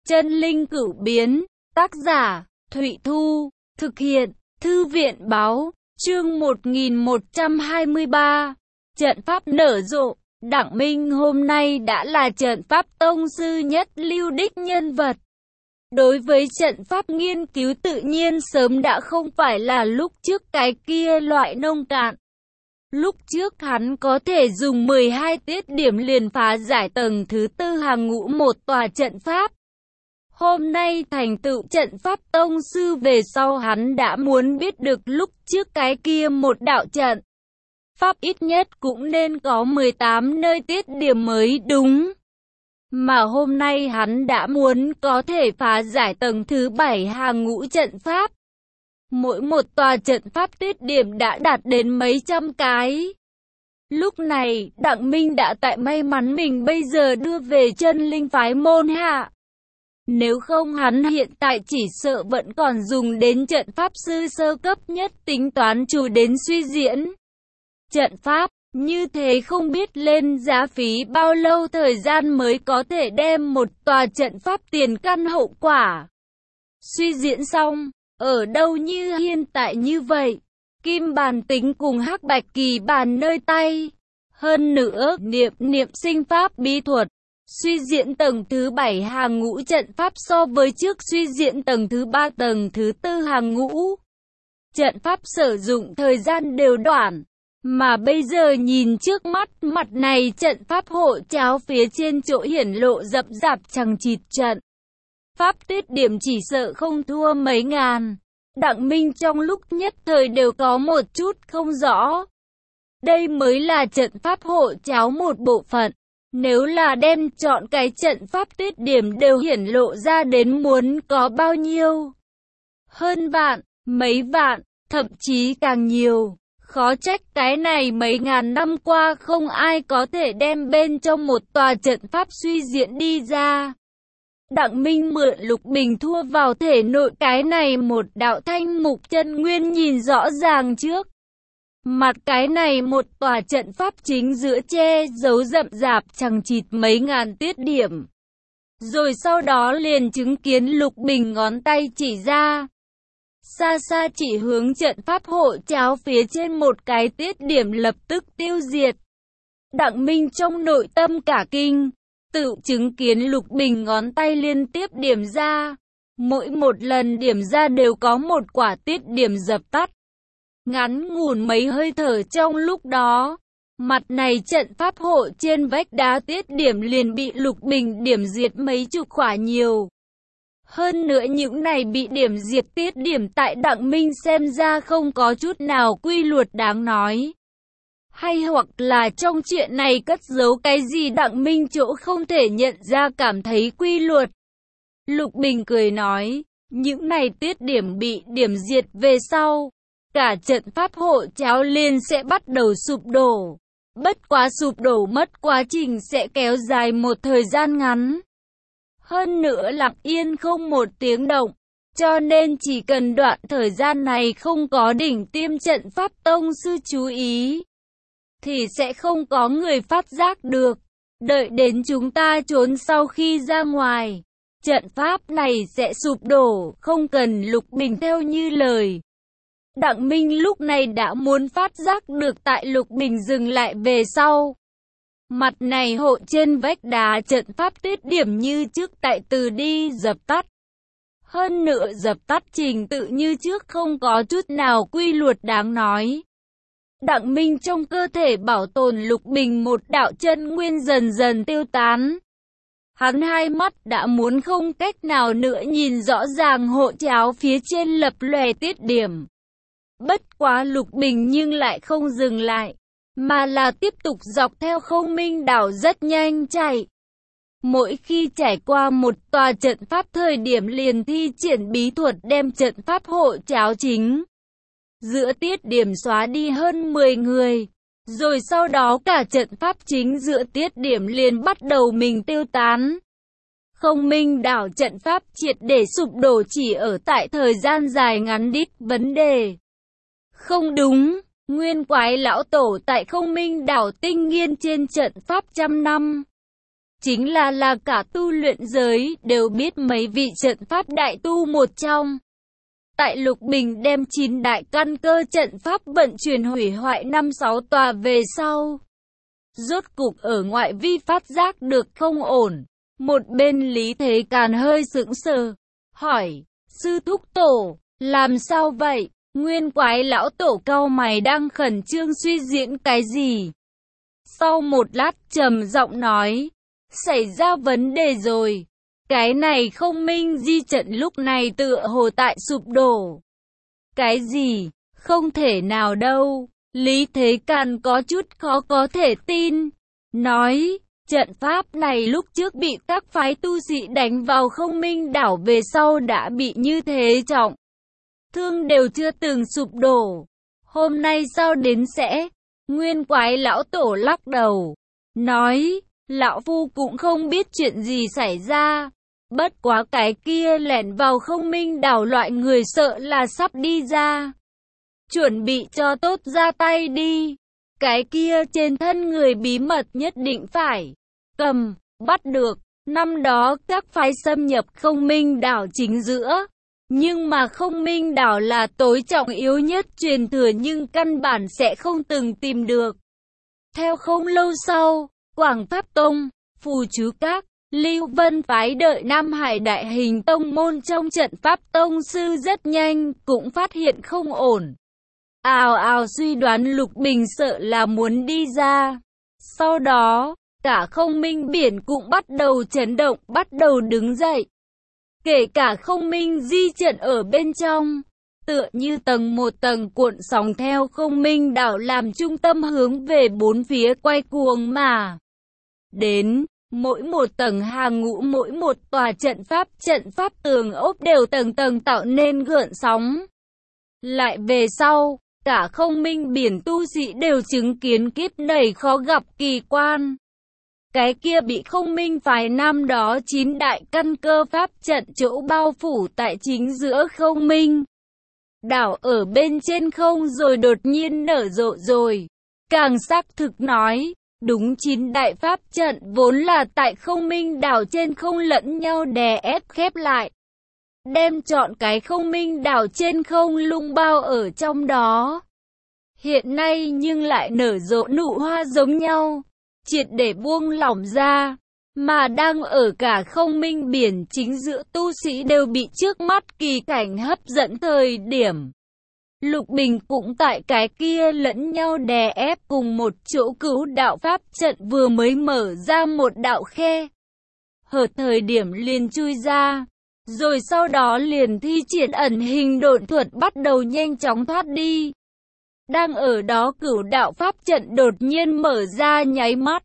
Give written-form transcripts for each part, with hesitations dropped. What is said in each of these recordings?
Chân linh cửu biến, tác giả, Thụy Thu, thực hiện, Thư viện báo, chương 1123, trận pháp nở rộ. Đặng Minh hôm nay đã là trận pháp tông sư nhất lưu đích nhân vật. Đối với trận pháp nghiên cứu tự nhiên sớm đã không phải là lúc trước cái kia loại nông cạn. Lúc trước hắn có thể dùng 12 tiết điểm liền phá giải tầng thứ tư hàng ngũ một tòa trận pháp. Hôm nay thành tựu trận pháp tông sư về sau hắn đã muốn biết được lúc trước cái kia một đạo trận pháp ít nhất cũng nên có 18 nơi tiết điểm mới đúng. Mà hôm nay hắn đã muốn có thể phá giải tầng thứ 7 hàng ngũ trận pháp. Mỗi một tòa trận pháp tiết điểm đã đạt đến mấy trăm cái. Lúc này, Đặng Minh đã tại may mắn mình bây giờ đưa về chân linh phái môn hạ. Nếu không hắn hiện tại chỉ sợ vẫn còn dùng đến trận pháp sư sơ cấp nhất tính toán chủ đến suy diễn. Trận pháp, như thế không biết lên giá phí bao lâu thời gian mới có thể đem một tòa trận pháp tiền căn hậu quả suy diễn xong. Ở đâu như hiện tại như vậy, kim bàn tính cùng hắc bạch kỳ bàn nơi tay. Hơn nữa, niệm sinh pháp bí thuật, suy diễn tầng thứ 7 hàng ngũ trận pháp so với trước suy diễn tầng thứ 3 tầng thứ 4 hàng ngũ. Trận pháp sử dụng thời gian đều đoạn, mà bây giờ nhìn trước mắt mặt này trận pháp hộ cháo phía trên chỗ hiển lộ rậm rạp chằng chịt trận pháp tiết điểm chỉ sợ không thua mấy ngàn. Đặng Minh trong lúc nhất thời đều có một chút không rõ. Đây mới là trận pháp hộ cháo một bộ phận. Nếu là đem chọn cái trận pháp tiết điểm đều hiển lộ ra đến muốn có bao nhiêu? Hơn vạn, mấy vạn, thậm chí càng nhiều. Khó trách cái này mấy ngàn năm qua không ai có thể đem bên trong một tòa trận pháp suy diễn đi ra. Đặng Minh mượn lục bình thua vào thể nội cái này một đạo thanh mục chân nguyên nhìn rõ ràng trước. Mặt cái này một tòa trận pháp chính giữa che giấu rậm rạp chằng chịt mấy ngàn tiết điểm. Rồi sau đó liền chứng kiến lục bình ngón tay chỉ ra. Xa xa chỉ hướng trận pháp hộ cháo phía trên một cái tiết điểm lập tức tiêu diệt. Đặng Minh trong nội tâm cả kinh, tự chứng kiến lục bình ngón tay liên tiếp điểm ra. Mỗi một lần điểm ra đều có một quả tiết điểm dập tắt. Ngắn ngủn mấy hơi thở trong lúc đó, mặt này trận pháp hộ trên vách đá tiết điểm liền bị lục bình điểm diệt mấy chục quả nhiều. Hơn nữa những này bị điểm diệt tiết điểm tại Đặng Minh xem ra không có chút nào quy luật đáng nói. Hay hoặc là trong chuyện này cất giấu cái gì Đặng Minh chỗ không thể nhận ra cảm thấy quy luật. Lục Bình cười nói, những này tiết điểm bị điểm diệt về sau, cả trận pháp hộ cháo liền sẽ bắt đầu sụp đổ. Bất quá sụp đổ mất quá trình sẽ kéo dài một thời gian ngắn. Hơn nữa lặng yên không một tiếng động, cho nên chỉ cần đoạn thời gian này không có đỉnh tiêm trận pháp tông sư chú ý, thì sẽ không có người phát giác được. Đợi đến chúng ta trốn sau khi ra ngoài, trận pháp này sẽ sụp đổ, không cần Lục Bình theo như lời. Đặng Minh lúc này đã muốn phát giác được tại Lục Bình dừng lại về sau. Mặt này hộ trên vách đá trận pháp tiết điểm như trước tại từ đi dập tắt. Hơn nữa dập tắt trình tự như trước không có chút nào quy luật đáng nói. Đặng Minh trong cơ thể bảo tồn Lục Bình một đạo chân nguyên dần dần tiêu tán. Hắn hai mắt đã muốn không cách nào nữa nhìn rõ ràng hộ cháo phía trên lập lòe tiết điểm. Bất quá Lục Bình nhưng lại không dừng lại, mà là tiếp tục dọc theo Không Minh đảo rất nhanh chạy. Mỗi khi trải qua một tòa trận pháp thời điểm liền thi triển bí thuật đem trận pháp hộ cháo chính giữa tiết điểm xóa đi hơn 10 người. Rồi sau đó cả trận pháp chính giữa tiết điểm liền bắt đầu mình tiêu tán. Không Minh đảo trận pháp triệt để sụp đổ chỉ ở tại thời gian dài ngắn đích vấn đề. Không đúng, nguyên quái lão tổ tại Không Minh đảo tinh nghiên trên trận pháp trăm năm. chính là cả tu luyện giới đều biết mấy vị trận pháp đại tu một trong. Tại Lục Bình đem 9 đại căn cơ trận pháp vận chuyển hủy hoại 5-6 tòa về sau. Rốt cục ở ngoại vi phát giác được không ổn. Một bên Lý Thế Càn hơi sững sờ, hỏi, sư thúc tổ, làm sao vậy? Nguyên Quái lão tổ cau mày đang khẩn trương suy diễn cái gì? Sau một lát trầm giọng nói, xảy ra vấn đề rồi. Cái này không minh di trận lúc này tựa hồ tại sụp đổ. Cái gì? Không thể nào đâu. Lý Thế Càn có chút khó có thể tin. Nói, trận pháp này lúc trước bị các phái tu sĩ đánh vào không minh đảo về sau đã bị như thế trọng thương đều chưa từng sụp đổ. Hôm nay sao đến sẽ? Nguyên Quái lão tổ lắc đầu. Nói, lão phu cũng không biết chuyện gì xảy ra. Bất quá cái kia lẻn vào không minh đảo loại người sợ là sắp đi ra. Chuẩn bị cho tốt ra tay đi. Cái kia trên thân người bí mật nhất định phải cầm, bắt được. Năm đó các phái xâm nhập không minh đảo chính giữa. Nhưng mà không minh đảo là tối trọng yếu nhất truyền thừa nhưng căn bản sẽ không từng tìm được. Theo không lâu sau, Quảng Pháp Tông, Phù Chú Các, Lưu Vân phái đợi Nam Hải đại hình tông môn trong trận pháp tông sư rất nhanh cũng phát hiện không ổn. Ào ào suy đoán Lục Bình sợ là muốn đi ra. Sau đó, cả không minh biển cũng bắt đầu chấn động, bắt đầu đứng dậy. Kể cả không minh di trận ở bên trong, tựa như tầng một tầng cuộn sóng theo không minh đảo làm trung tâm hướng về bốn phía quay cuồng mà đến. Mỗi một tầng hàng ngũ, mỗi một tòa trận pháp tường ốp đều tầng tầng tạo nên gợn sóng. Lại về sau, cả không minh biển tu sĩ đều chứng kiến kiếp này khó gặp kỳ quan. Cái kia bị không minh phái năm đó 9 đại căn cơ pháp trận chỗ bao phủ tại chính giữa không minh đảo ở bên trên không rồi đột nhiên nở rộ rồi. Càng xác thực nói, đúng 9 đại pháp trận vốn là tại không minh đảo trên không lẫn nhau đè ép khép lại. Đem trọn cái không minh đảo trên không lung bao ở trong đó. Hiện nay nhưng lại nở rộ nụ hoa giống nhau, triệt để buông lỏng ra, mà đang ở cả không minh biển chính giữa tu sĩ đều bị trước mắt kỳ cảnh hấp dẫn thời điểm. Lục Bình cũng tại cái kia lẫn nhau đè ép cùng một chỗ cứu đạo pháp trận vừa mới mở ra một đạo khe. Hở thời điểm liền chui ra, rồi sau đó liền thi triển ẩn hình độn thuật bắt đầu nhanh chóng thoát đi. Đang ở đó cửu đạo pháp trận đột nhiên mở ra nháy mắt.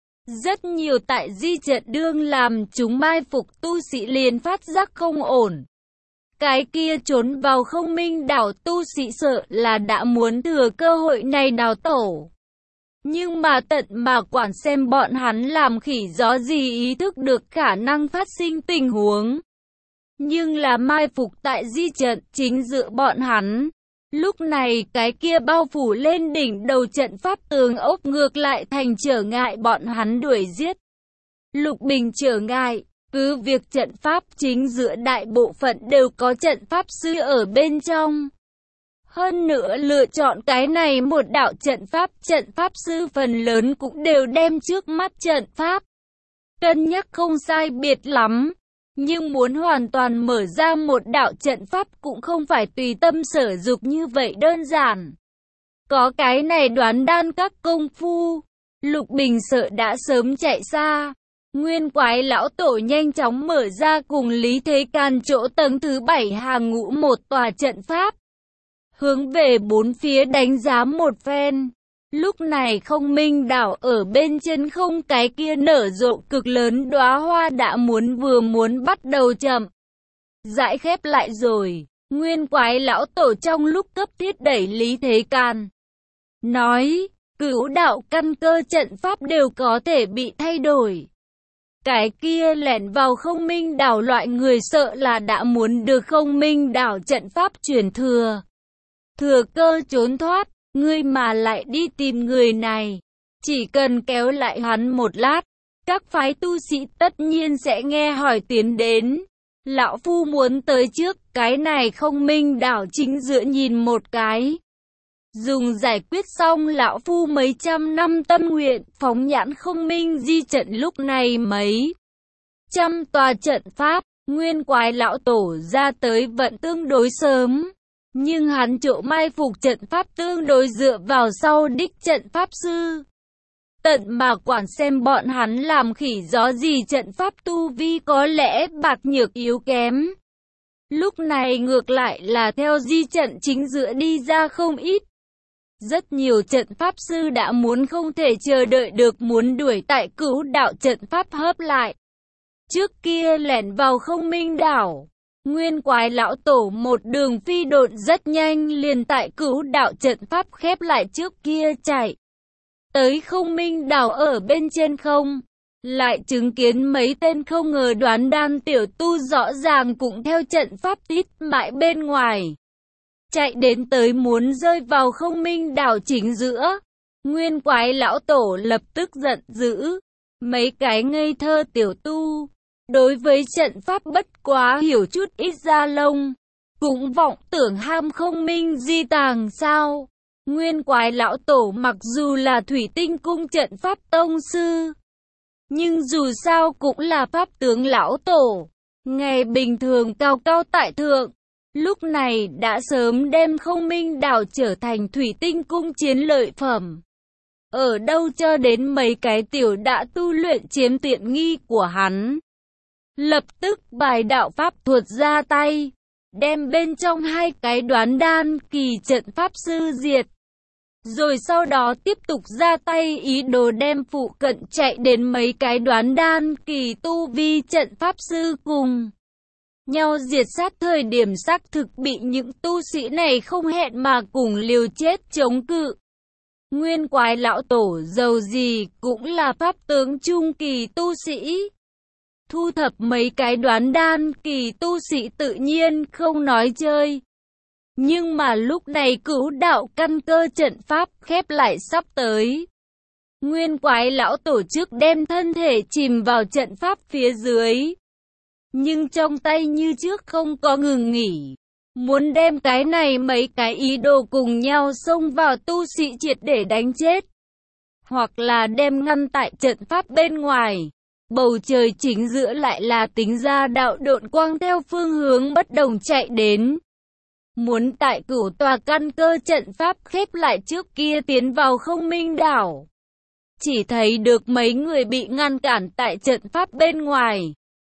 Rất nhiều tại di trận đương làm chúng mai phục tu sĩ liền phát giác không ổn. Cái kia trốn vào không minh đảo tu sĩ sợ là đã muốn thừa cơ hội này đào tổ. Nhưng mà tận mà quản xem bọn hắn làm khỉ gió gì ý thức được khả năng phát sinh tình huống. Nhưng là mai phục tại di trận chính giữa bọn hắn. Lúc này cái kia bao phủ lên đỉnh đầu trận pháp tường ốc ngược lại thành trở ngại bọn hắn đuổi giết. Lục Bình trở ngại, cứ việc trận pháp chính giữa đại bộ phận đều có trận pháp sư ở bên trong. Hơn nữa lựa chọn cái này một đạo trận pháp sư phần lớn cũng đều đem trước mắt trận pháp. Cân nhắc không sai biệt lắm. Nhưng muốn hoàn toàn mở ra một đạo trận pháp cũng không phải tùy tâm sở dục như vậy đơn giản. Có cái này đoán đan các công phu, Lục Bình sợ đã sớm chạy xa. Nguyên Quái lão tổ nhanh chóng mở ra cùng Lý Thế Càn chỗ tầng thứ 7 hàng ngũ một tòa trận pháp. Hướng về bốn phía đánh giá một phen. Lúc này không minh đảo ở bên trên không cái kia nở rộ cực lớn đóa hoa đã vừa muốn bắt đầu chậm rãi khép lại rồi. Nguyên Quái lão tổ trong lúc cấp thiết đẩy Lý Thế Càn. Nói, cửu đạo căn cơ trận pháp đều có thể bị thay đổi. Cái kia lẻn vào không minh đảo loại người sợ là đã muốn được không minh đảo trận pháp truyền thừa. Thừa cơ trốn thoát. Ngươi mà lại đi tìm người này, chỉ cần kéo lại hắn một lát, Các phái tu sĩ tất nhiên sẽ nghe hỏi tiến đến. Lão Phu muốn tới trước, cái này Không Minh Đảo chính giữa nhìn một cái. Dùng giải quyết xong Lão Phu mấy trăm năm tâm nguyện, phóng nhãn Không Minh di trận lúc này mấy trăm tòa trận pháp, Nguyên Quái Lão Tổ ra tới vẫn tương đối sớm. Nhưng hắn chỗ mai phục trận pháp tương đối dựa vào sau đích trận pháp sư. Tận mà quản xem bọn hắn làm khỉ gió gì, trận pháp tu vi có lẽ bạc nhược yếu kém. Lúc này ngược lại là theo di trận chính giữa đi ra không ít. Rất nhiều trận pháp sư đã muốn không thể chờ đợi được muốn đuổi tại Cửu Đạo trận pháp hấp lại. Trước kia lẻn vào Không Minh Đảo, Nguyên Quái Lão Tổ một đường phi độn rất nhanh liền tại Cửu Đạo trận pháp khép lại trước kia chạy tới Không Minh Đảo ở bên trên không, lại chứng kiến mấy tên không ngờ đoán đan tiểu tu rõ ràng cũng theo trận pháp tít mãi bên ngoài. Chạy đến tới muốn rơi vào Không Minh Đảo chính giữa. Nguyên Quái Lão Tổ lập tức giận dữ. Mấy cái ngây thơ tiểu tu, đối với trận pháp bất quá hiểu chút ít da lông, cũng vọng tưởng ham Không Minh di tàng sao. Nguyên Quái Lão Tổ mặc dù là Thủy Tinh Cung trận pháp tông sư, nhưng dù sao cũng là pháp tướng Lão Tổ, ngày bình thường cao cao tại thượng. Lúc này đã sớm đem Không Minh Đảo trở thành Thủy Tinh Cung chiến lợi phẩm. Ở đâu cho đến mấy cái tiểu đã tu luyện chiếm tiện nghi của hắn. Lập tức bài đạo pháp thuật ra tay, đem bên trong hai cái đoán đan kỳ trận pháp sư diệt. Rồi sau đó tiếp tục ra tay ý đồ đem phụ cận chạy đến mấy cái đoán đan kỳ tu vi trận pháp sư cùng nhau diệt sát. Thời điểm xác thực bị những tu sĩ này không hẹn mà cùng liều chết chống cự. Nguyên Quái Lão Tổ dầu gì cũng là pháp tướng trung kỳ tu sĩ. Thu thập mấy cái đoán đan kỳ tu sĩ tự nhiên không nói chơi. Nhưng mà lúc này Cửu Đạo căn cơ trận pháp khép lại sắp tới. Nguyên Quái Lão Tổ chức đem thân thể chìm vào trận pháp phía dưới. Nhưng trong tay như trước không có ngừng nghỉ. Muốn đem cái này mấy cái ý đồ cùng nhau xông vào tu sĩ triệt để đánh chết. Hoặc là đem ngăn tại trận pháp bên ngoài. Bầu trời chính giữa lại là tính ra đạo độn quang theo phương hướng bất đồng chạy đến. Muốn tại Cửu tòa căn cơ trận pháp khép lại trước kia tiến vào Không Minh Đảo. Chỉ thấy được mấy người bị ngăn cản tại trận pháp bên ngoài.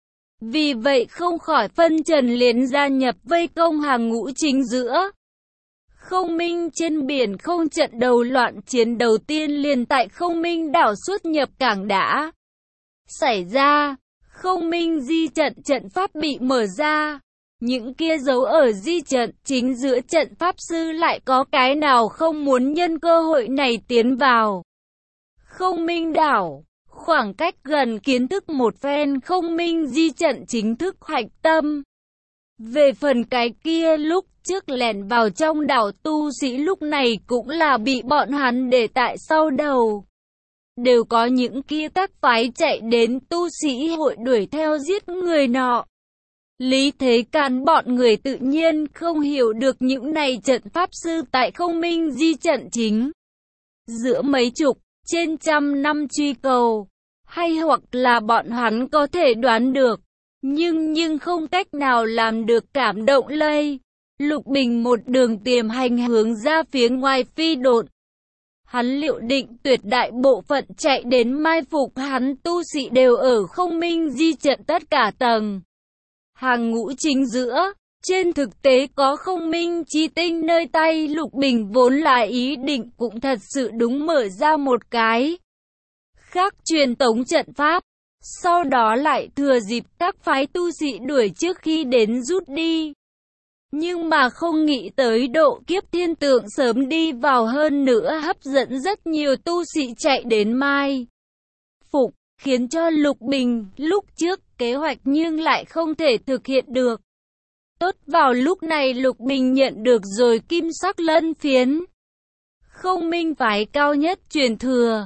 Vì vậy không khỏi phân trần liền gia nhập vây công hàng ngũ chính giữa. Không Minh trên biển không trận đầu loạn chiến đầu tiên liền tại Không Minh Đảo xuất nhập cảng đã xảy ra. Không Minh di trận trận pháp bị mở ra. Những kia giấu ở di trận chính giữa trận pháp sư lại có cái nào không muốn nhân cơ hội này tiến vào Không Minh Đảo. Khoảng cách gần kiến thức một phen Không Minh di trận chính thức hạch tâm. Về phần cái kia lúc trước lẻn vào trong đảo tu sĩ lúc này cũng là bị bọn hắn để tại sau đầu. Đều có những kia các phái chạy đến tu sĩ hội đuổi theo giết người nọ. Lý Thế Can bọn người tự nhiên không hiểu được những này trận pháp sư tại Không Minh di trận chính. Giữa mấy chục, trên trăm năm truy cầu, hay hoặc là bọn hắn có thể đoán được, nhưng không cách nào làm được cảm động lây. Lục Bình một đường tiềm hành hướng ra phía ngoài phi độn. Hắn liệu định tuyệt đại bộ phận chạy đến mai phục hắn tu sĩ đều ở Không Minh di trận tất cả tầng. Hàng ngũ chính giữa, trên thực tế có Không Minh chi tinh nơi tay Lục Bình vốn là ý định cũng thật sự đúng mở ra một cái khác truyền tống trận pháp. Sau đó lại thừa dịp các phái tu sĩ đuổi trước khi đến rút đi. Nhưng mà không nghĩ tới độ kiếp thiên tượng sớm đi vào hơn nữa hấp dẫn rất nhiều tu sĩ chạy đến mai phục, khiến cho Lục Bình lúc trước kế hoạch nhưng lại không thể thực hiện được. Tốt vào lúc này Lục Bình nhận được rồi kim sắc lân phiến. Không Minh phái cao nhất truyền thừa.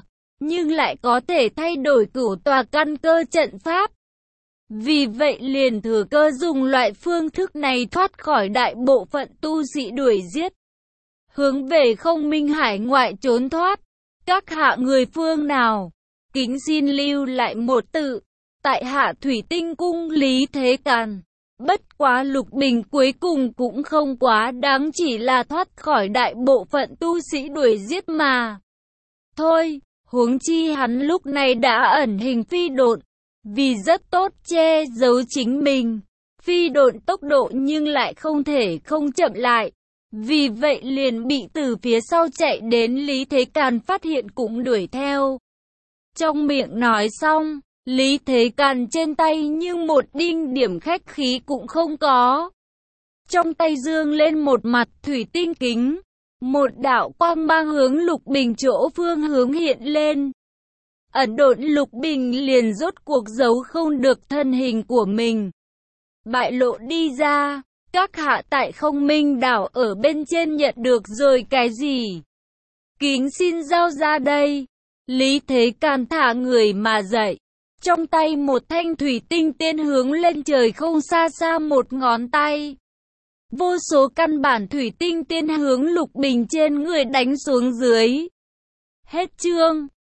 nhưng lại có thể thay đổi cửu tòa căn cơ trận pháp. Vì vậy liền thừa cơ dùng loại phương thức này thoát khỏi đại bộ phận tu sĩ đuổi giết, hướng về Không Minh hải ngoại trốn thoát. Các hạ người phương nào? Kính xin lưu lại một tự. Tại hạ Thủy Tinh Cung Lý Thế Càn. Bất quá Lục Bình cuối cùng cũng không quá đáng, chỉ là thoát khỏi đại bộ phận tu sĩ đuổi giết mà thôi. Huống chi hắn lúc này đã ẩn hình phi độn, vì rất tốt che giấu chính mình. Phi độn tốc độ nhưng lại không thể không chậm lại. Vì vậy liền bị từ phía sau chạy đến Lý Thế Càn phát hiện cũng đuổi theo. Trong miệng nói xong, Lý Thế Càn trên tay nhưng một đinh điểm khách khí cũng không có. Trong tay giương lên một mặt thủy tinh kính, một đạo quang mang hướng Lục Bình chỗ phương hướng hiện lên. Ẩn độn Lục Bình liền rốt cuộc giấu không được thân hình của mình, bại lộ đi ra. Các hạ tại Không Minh đảo ở bên trên nhận được rồi cái gì? Kính xin giao ra đây. Lý Thế Càn thả người mà dậy. Trong tay một thanh thủy tinh tiên hướng lên trời không xa xa một ngón tay. Vô số căn bản thủy tinh tiên hướng Lục Bình trên người đánh xuống dưới. Hết chương.